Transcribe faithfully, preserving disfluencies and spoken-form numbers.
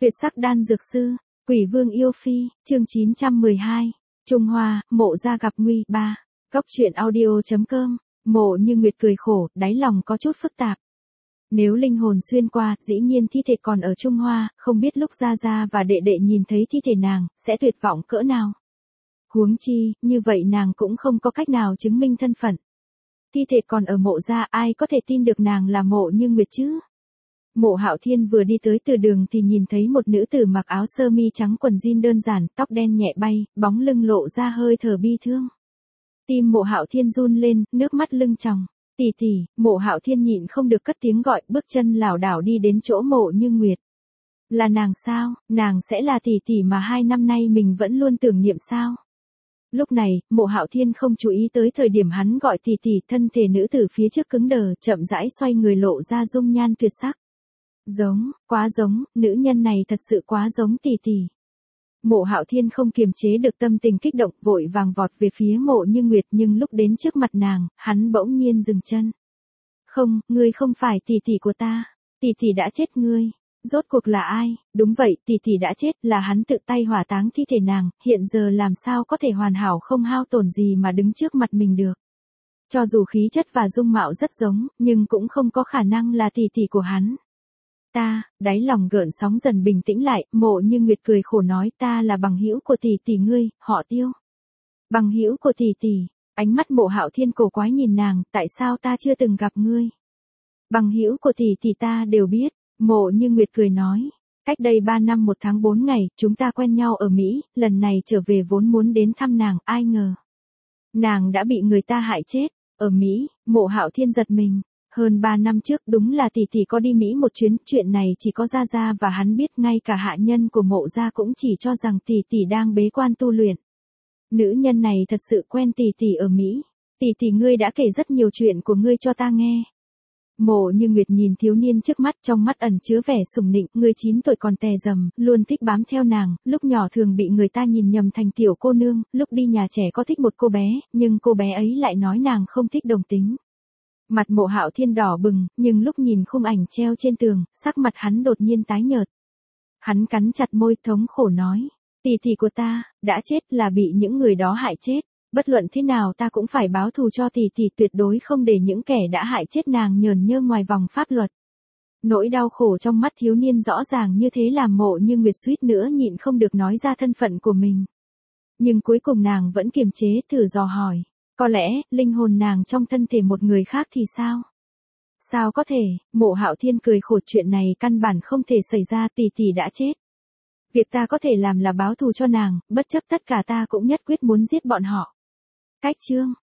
Tuyệt sắc đan dược sư, Quỷ Vương yêu phi, chương chín trăm mười hai. Trung Hoa, Mộ Gia gặp nguy, ba. Góc truyện audio chấm com. Mộ Như Nguyệt cười khổ, đáy lòng có chút phức tạp. Nếu linh hồn xuyên qua, dĩ nhiên thi thể còn ở Trung Hoa, không biết lúc Gia Gia và đệ đệ nhìn thấy thi thể nàng, sẽ tuyệt vọng cỡ nào. Huống chi, như vậy nàng cũng không có cách nào chứng minh thân phận. Thi thể còn ở Mộ Gia, ai có thể tin được nàng là Mộ Như Nguyệt chứ? Mộ Hạo Thiên vừa đi tới từ đường thì nhìn thấy một nữ tử mặc áo sơ mi trắng quần jean đơn giản, tóc đen nhẹ bay, bóng lưng lộ ra hơi thở bi thương. Tim Mộ Hạo Thiên run lên, nước mắt lưng tròng. Tỷ tỷ, Mộ Hạo Thiên nhịn không được cất tiếng gọi, bước chân lảo đảo đi đến chỗ Mộ Như Nguyệt. Là nàng sao, nàng sẽ là tỷ tỷ mà hai năm nay mình vẫn luôn tưởng niệm sao? Lúc này, Mộ Hạo Thiên không chú ý tới thời điểm hắn gọi tỷ tỷ, thân thể nữ tử phía trước cứng đờ, chậm rãi xoay người lộ ra dung nhan tuyệt sắc. Giống, quá giống, nữ nhân này thật sự quá giống tỷ tỷ. Mộ Hạo Thiên không kiềm chế được tâm tình kích động, vội vàng vọt về phía Mộ Như Nguyệt, nhưng lúc đến trước mặt nàng, hắn bỗng nhiên dừng chân. Không, ngươi không phải tỷ tỷ của ta, tỷ tỷ đã chết ngươi. Rốt cuộc là ai? Đúng vậy, tỷ tỷ đã chết, là hắn tự tay hỏa táng thi thể nàng, hiện giờ làm sao có thể hoàn hảo không hao tổn gì mà đứng trước mặt mình được. Cho dù khí chất và dung mạo rất giống, nhưng cũng không có khả năng là tỷ tỷ của hắn. Ta, đáy lòng gợn sóng dần bình tĩnh lại, Mộ Như Nguyệt cười khổ nói, ta là bằng hữu của tỷ tỷ ngươi, họ Tiêu. Bằng hữu của tỷ tỷ, ánh mắt Mộ Hạo Thiên cổ quái nhìn nàng, tại sao ta chưa từng gặp ngươi? Bằng hữu của tỷ tỷ ta đều biết, Mộ Như Nguyệt cười nói, cách đây ba năm một tháng bốn ngày, chúng ta quen nhau ở Mỹ, lần này trở về vốn muốn đến thăm nàng, ai ngờ. Nàng đã bị người ta hại chết, ở Mỹ, Mộ Hạo Thiên giật mình. Hơn ba năm trước đúng là tỷ tỷ có đi Mỹ một chuyến, chuyện này chỉ có Gia Gia và hắn biết, ngay cả hạ nhân của Mộ Gia cũng chỉ cho rằng tỷ tỷ đang bế quan tu luyện. Nữ nhân này thật sự quen tỷ tỷ ở Mỹ. Tỷ tỷ ngươi đã kể rất nhiều chuyện của ngươi cho ta nghe. Mộ Như Nguyệt nhìn thiếu niên trước mắt, trong mắt ẩn chứa vẻ sủng nịnh, ngươi chín tuổi còn tè rầm, luôn thích bám theo nàng, lúc nhỏ thường bị người ta nhìn nhầm thành tiểu cô nương, lúc đi nhà trẻ có thích một cô bé, nhưng cô bé ấy lại nói nàng không thích đồng tính. Mặt Mộ Hạo Thiên đỏ bừng, nhưng lúc nhìn khung ảnh treo trên tường, sắc mặt hắn đột nhiên tái nhợt. Hắn cắn chặt môi, thống khổ nói, tỷ tỷ của ta, đã chết, là bị những người đó hại chết. Bất luận thế nào ta cũng phải báo thù cho tỷ tỷ, tuyệt đối không để những kẻ đã hại chết nàng nhờn nhơ ngoài vòng pháp luật. Nỗi đau khổ trong mắt thiếu niên rõ ràng như thế làm Mộ Như Nguyệt suýt nữa nhịn không được nói ra thân phận của mình. Nhưng cuối cùng nàng vẫn kiềm chế, thử dò hỏi. Có lẽ, linh hồn nàng trong thân thể một người khác thì sao? Sao có thể, Mộ Hạo Thiên cười khổ, chuyện này căn bản không thể xảy ra, tỷ tỷ đã chết. Việc ta có thể làm là báo thù cho nàng, bất chấp tất cả ta cũng nhất quyết muốn giết bọn họ. Cách chương,